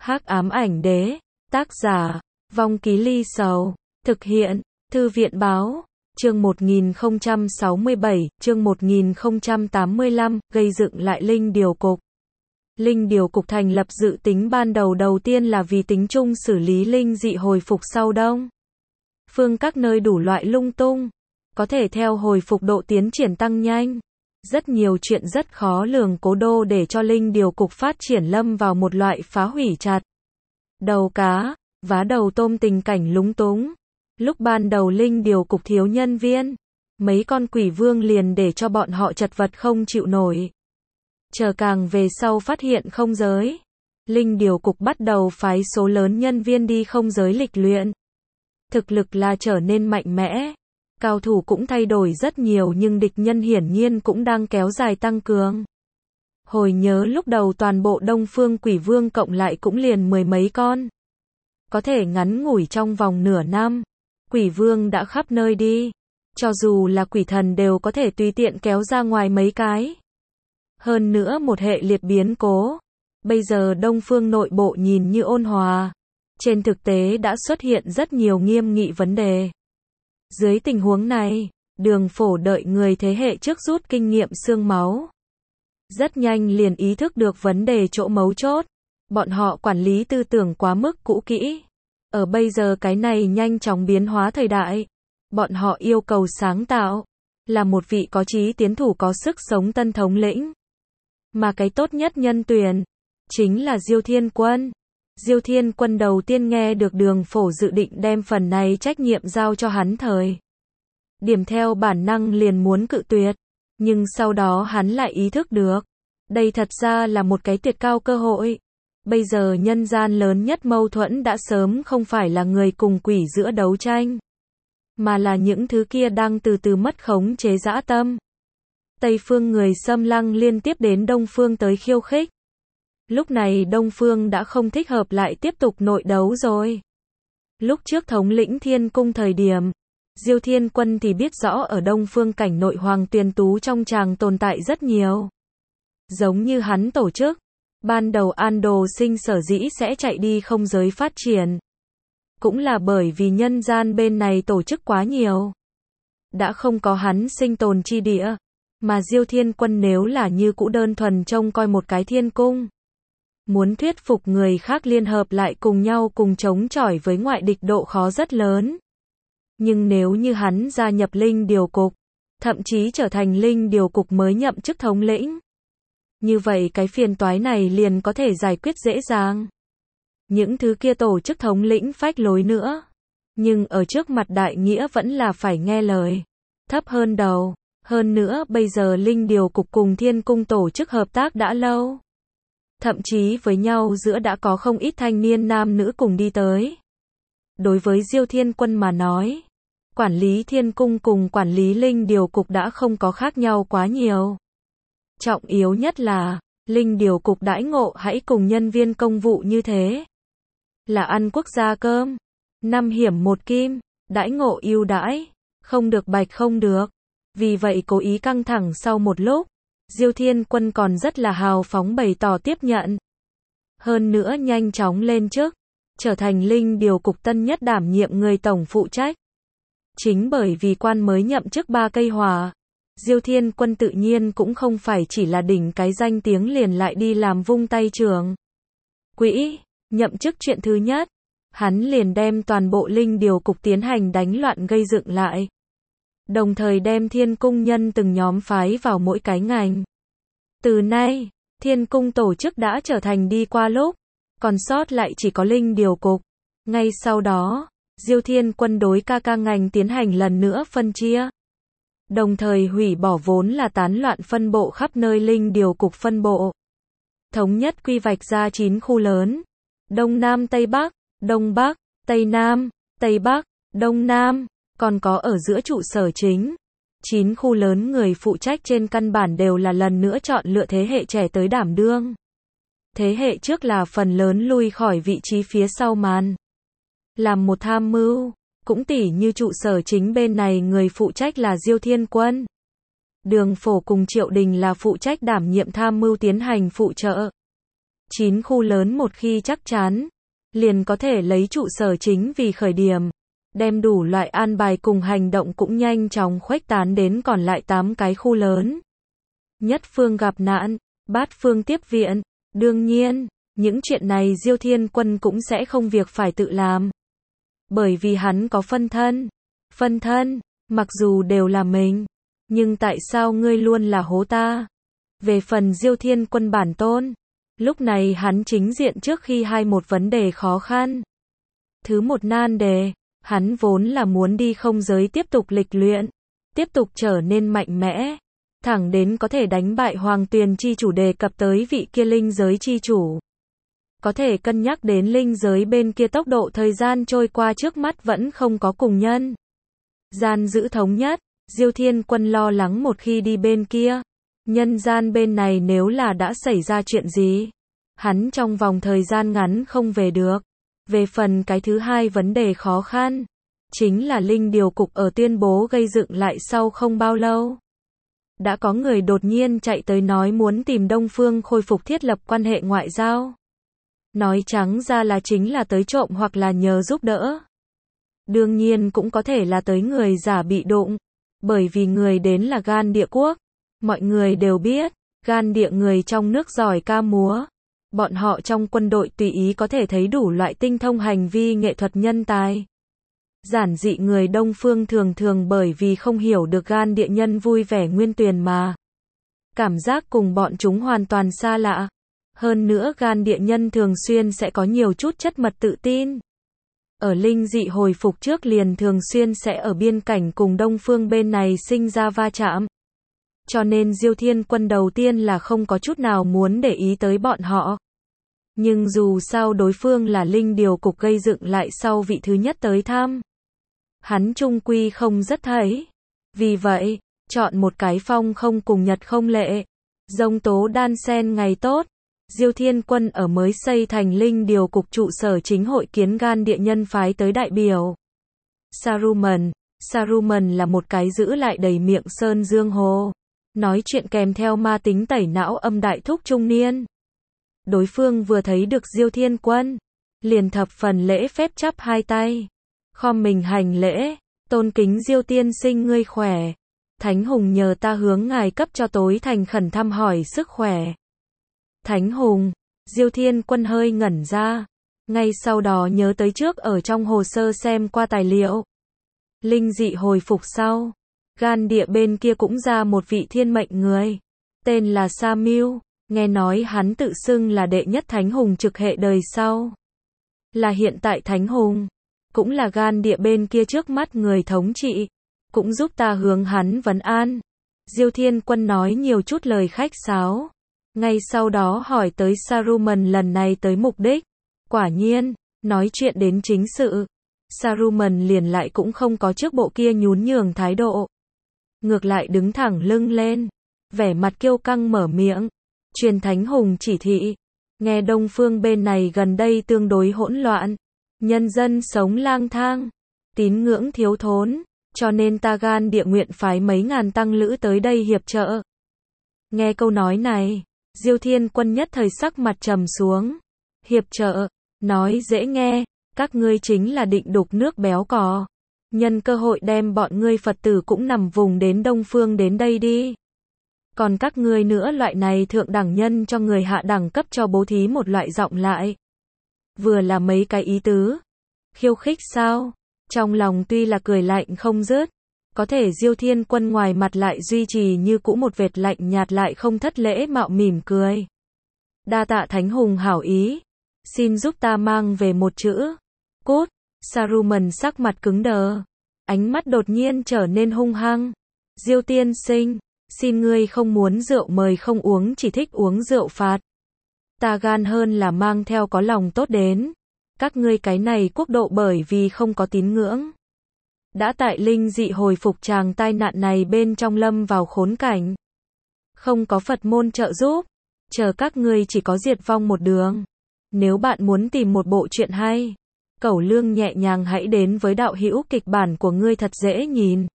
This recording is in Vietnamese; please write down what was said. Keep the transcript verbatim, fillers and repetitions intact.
Hắc ám ảnh đế, tác giả, Vong Ký Ly Sầu, thực hiện, Thư viện báo, chương một nghìn không trăm sáu mươi bảy, chương một nghìn không trăm tám mươi lăm, gây dựng lại Linh Điều Cục. Linh Điều Cục thành lập dự tính ban đầu đầu tiên là vì tính chung xử lý linh dị hồi phục sau đông phương các nơi đủ loại lung tung, có thể theo hồi phục độ tiến triển tăng nhanh. Rất nhiều chuyện rất khó lường cố đô để cho Linh Điều Cục phát triển lâm vào một loại phá hủy chặt đầu cá, vá đầu tôm tình cảnh lúng túng. Lúc ban đầu Linh Điều Cục thiếu nhân viên, mấy con quỷ vương liền để cho bọn họ chật vật không chịu nổi. Chờ càng về sau phát hiện không giới, Linh Điều Cục bắt đầu phái số lớn nhân viên đi không giới lịch luyện. Thực lực là trở nên mạnh mẽ, cao thủ cũng thay đổi rất nhiều nhưng địch nhân hiển nhiên cũng đang kéo dài tăng cường. Hồi nhớ lúc đầu toàn bộ Đông Phương Quỷ Vương cộng lại cũng liền mười mấy con. Có thể ngắn ngủi trong vòng nửa năm, Quỷ Vương đã khắp nơi đi. Cho dù là quỷ thần đều có thể tùy tiện kéo ra ngoài mấy cái. Hơn nữa một hệ liệt biến cố. Bây giờ Đông Phương nội bộ nhìn như ôn hòa. Trên thực tế đã xuất hiện rất nhiều nghiêm nghị vấn đề. Dưới tình huống này, Đường Phổ đợi người thế hệ trước rút kinh nghiệm xương máu. Rất nhanh liền ý thức được vấn đề chỗ mấu chốt. Bọn họ quản lý tư tưởng quá mức cũ kỹ. Ở bây giờ cái này nhanh chóng biến hóa thời đại. Bọn họ yêu cầu sáng tạo. Là một vị có chí tiến thủ có sức sống tân thống lĩnh. Mà cái tốt nhất nhân tuyển chính là Diêu Thiên Quân. Diêu Thiên Quân đầu tiên nghe được Đường Phổ dự định đem phần này trách nhiệm giao cho hắn thời điểm theo bản năng liền muốn cự tuyệt. Nhưng sau đó hắn lại ý thức được. Đây thật ra là một cái tuyệt cao cơ hội. Bây giờ nhân gian lớn nhất mâu thuẫn đã sớm không phải là người cùng quỷ giữa đấu tranh. Mà là những thứ kia đang từ từ mất khống chế dã tâm. Tây phương người xâm lăng liên tiếp đến Đông phương tới khiêu khích. Lúc này Đông phương đã không thích hợp lại tiếp tục nội đấu rồi. Lúc trước thống lĩnh Thiên Cung thời điểm, Diêu Thiên Quân thì biết rõ ở Đông phương cảnh nội Hoàng Tuyền Tú trong tràng tồn tại rất nhiều. Giống như hắn tổ chức, ban đầu An Đồ Sinh sở dĩ sẽ chạy đi không giới phát triển. Cũng là bởi vì nhân gian bên này tổ chức quá nhiều. Đã không có hắn sinh tồn chi địa. Mà Diêu Thiên Quân nếu là như cũ đơn thuần trông coi một cái thiên cung. Muốn thuyết phục người khác liên hợp lại cùng nhau cùng chống chọi với ngoại địch độ khó rất lớn. Nhưng nếu như hắn gia nhập Linh Điều Cục, thậm chí trở thành Linh Điều Cục mới nhậm chức thống lĩnh. Như vậy cái phiền toái này liền có thể giải quyết dễ dàng. Những thứ kia tổ chức thống lĩnh phách lối nữa. Nhưng ở trước mặt đại nghĩa vẫn là phải nghe lời. Thấp hơn đầu. Hơn nữa bây giờ Linh Điều Cục cùng Thiên Cung tổ chức hợp tác đã lâu. Thậm chí với nhau giữa đã có không ít thanh niên nam nữ cùng đi tới. Đối với Diêu Thiên Quân mà nói, quản lý Thiên Cung cùng quản lý Linh Điều Cục đã không có khác nhau quá nhiều. Trọng yếu nhất là, Linh Điều Cục đãi ngộ hãy cùng nhân viên công vụ như thế. Là ăn quốc gia cơm, năm hiểm một kim, đãi ngộ ưu đãi, không được bạch không được. Vì vậy cố ý căng thẳng sau một lúc, Diêu Thiên Quân còn rất là hào phóng bày tỏ tiếp nhận. Hơn nữa nhanh chóng lên chức, trở thành Linh Điều Cục tân nhất đảm nhiệm người tổng phụ trách. Chính bởi vì quan mới nhậm chức ba cây hỏa, Diêu Thiên Quân tự nhiên cũng không phải chỉ là đỉnh cái danh tiếng liền lại đi làm vung tay trưởng quỹ. Nhậm chức chuyện thứ nhất, hắn liền đem toàn bộ Linh Điều Cục tiến hành đánh loạn gây dựng lại. Đồng thời đem Thiên Cung nhân từng nhóm phái vào mỗi cái ngành. Từ nay, Thiên Cung tổ chức đã trở thành đi qua lúc, còn sót lại chỉ có Linh Điều Cục. Ngay sau đó, Diêu Thiên Quân đối ca ca ngành tiến hành lần nữa phân chia. Đồng thời hủy bỏ vốn là tán loạn phân bộ khắp nơi Linh Điều Cục phân bộ. Thống nhất quy vạch ra chín khu lớn. Đông Nam Tây Bắc, Đông Bắc, Tây Nam, Tây Bắc, Đông Nam. Còn có ở giữa trụ sở chính. chín khu lớn người phụ trách trên căn bản đều là lần nữa chọn lựa thế hệ trẻ tới đảm đương. Thế hệ trước là phần lớn lui khỏi vị trí phía sau màn. Làm một tham mưu, cũng tỉ như trụ sở chính bên này người phụ trách là Diêu Thiên Quân. Đường Phổ cùng Triệu Đình là phụ trách đảm nhiệm tham mưu tiến hành phụ trợ. chín khu lớn một khi chắc chắn, liền có thể lấy trụ sở chính vì khởi điểm, đem đủ loại an bài cùng hành động cũng nhanh chóng khuếch tán đến còn lại tám cái khu lớn. Nhất phương gặp nạn, bát phương tiếp viện, đương nhiên, những chuyện này Diêu Thiên Quân cũng sẽ không việc phải tự làm. Bởi vì hắn có phân thân. Phân thân, mặc dù đều là mình, nhưng tại sao ngươi luôn là hố ta? Về phần Diêu Thiên Quân bản tôn, lúc này hắn chính diện trước khi hai một vấn đề khó khăn. Thứ một nan đề, hắn vốn là muốn đi không giới tiếp tục lịch luyện, tiếp tục trở nên mạnh mẽ, thẳng đến có thể đánh bại Hoàng Tuyền chi chủ đề cập tới vị kia linh giới chi chủ. Có thể cân nhắc đến linh giới bên kia tốc độ thời gian trôi qua trước mắt vẫn không có cùng nhân gian giữ thống nhất, Diêu Thiên Quân lo lắng một khi đi bên kia, nhân gian bên này nếu là đã xảy ra chuyện gì, hắn trong vòng thời gian ngắn không về được. Về phần cái thứ hai vấn đề khó khăn, chính là linh điều cục ở tuyên bố gây dựng lại sau không bao lâu. Đã có người đột nhiên chạy tới nói muốn tìm Đông Phương khôi phục thiết lập quan hệ ngoại giao. Nói trắng ra là chính là tới trộm hoặc là nhờ giúp đỡ. Đương nhiên cũng có thể là tới người giả bị đụng, bởi vì người đến là Gan Địa quốc. Mọi người đều biết, Gan Địa người trong nước giỏi ca múa. Bọn họ trong quân đội tùy ý có thể thấy đủ loại tinh thông hành vi nghệ thuật nhân tài. Giản dị người Đông Phương thường thường bởi vì không hiểu được Gan Địa nhân vui vẻ nguyên tuyền mà cảm giác cùng bọn chúng hoàn toàn xa lạ. Hơn nữa Gan Địa nhân thường xuyên sẽ có nhiều chút chất mật tự tin. Ở linh dị hồi phục trước liền thường xuyên sẽ ở biên cảnh cùng Đông Phương bên này sinh ra va chạm. Cho nên Diêu Thiên Quân đầu tiên là không có chút nào muốn để ý tới bọn họ. Nhưng dù sao đối phương là linh điều cục gây dựng lại sau vị thứ nhất tới thăm, hắn trung quy không rất thấy. Vì vậy, chọn một cái phong không cùng nhật không lệ, giông tố đan sen ngày tốt, Diêu Thiên Quân ở mới xây thành linh điều cục trụ sở chính hội kiến Gan Địa nhân phái tới đại biểu. Saruman, Saruman là một cái giữ lại đầy miệng sơn dương hồ, nói chuyện kèm theo ma tính tẩy não âm đại thúc trung niên. Đối phương vừa thấy được Diêu Thiên Quân, liền thập phần lễ phép chắp hai tay, khom mình hành lễ, tôn kính Diêu tiên sinh ngươi khỏe. Thánh Hùng nhờ ta hướng ngài cấp cho tối thành khẩn thăm hỏi sức khỏe. Thánh Hùng, Diêu Thiên Quân hơi ngẩn ra, ngay sau đó nhớ tới trước ở trong hồ sơ xem qua tài liệu. Linh dị hồi phục sau, Gan Địa bên kia cũng ra một vị thiên mệnh người, tên là Sa Miu, nghe nói hắn tự xưng là đệ nhất Thánh Hùng trực hệ đời sau. Là hiện tại Thánh Hùng, cũng là Gan Địa bên kia trước mắt người thống trị, cũng giúp ta hướng hắn vấn an. Diêu Thiên Quân nói nhiều chút lời khách sáo. Ngay sau đó hỏi tới Saruman lần này tới mục đích. Quả nhiên, nói chuyện đến chính sự. Saruman liền lại cũng không có trước bộ kia nhún nhường thái độ. Ngược lại đứng thẳng lưng lên, vẻ mặt kiêu căng mở miệng. Truyền Thánh Hùng chỉ thị. Nghe Đông Phương bên này gần đây tương đối hỗn loạn. Nhân dân sống lang thang, tín ngưỡng thiếu thốn, cho nên ta Gan Địa nguyện phái mấy ngàn tăng lữ tới đây hiệp trợ. Nghe câu nói này, Diêu Thiên Quân nhất thời sắc mặt trầm xuống. Hiệp trợ, nói dễ nghe, các ngươi chính là định đục nước béo cò. Nhân cơ hội đem bọn ngươi Phật tử cũng nằm vùng đến Đông Phương đến đây đi. Còn các ngươi nữa loại này thượng đẳng nhân cho người hạ đẳng cấp cho bố thí một loại giọng lại. Vừa là mấy cái ý tứ. Khiêu khích sao? Trong lòng tuy là cười lạnh không dứt, có thể Diêu Thiên Quân ngoài mặt lại duy trì như cũ một vệt lạnh nhạt lại không thất lễ mạo mỉm cười. Đa tạ Thánh Hùng hảo ý, xin giúp ta mang về một chữ. Cút. Saruman sắc mặt cứng đờ, ánh mắt đột nhiên trở nên hung hăng. Diêu tiên sinh, xin ngươi không muốn rượu mời không uống, chỉ thích uống rượu phạt. Ta gan hơn là mang theo có lòng tốt đến. Các ngươi cái này quốc độ bởi vì không có tín ngưỡng, đã tại linh dị hồi phục tràng tai nạn này bên trong lâm vào khốn cảnh. Không có Phật môn trợ giúp, chờ các ngươi chỉ có diệt vong một đường. Nếu bạn muốn tìm một bộ truyện hay, Cẩu Lương nhẹ nhàng hãy đến với đạo hữu kịch bản của ngươi thật dễ nhìn.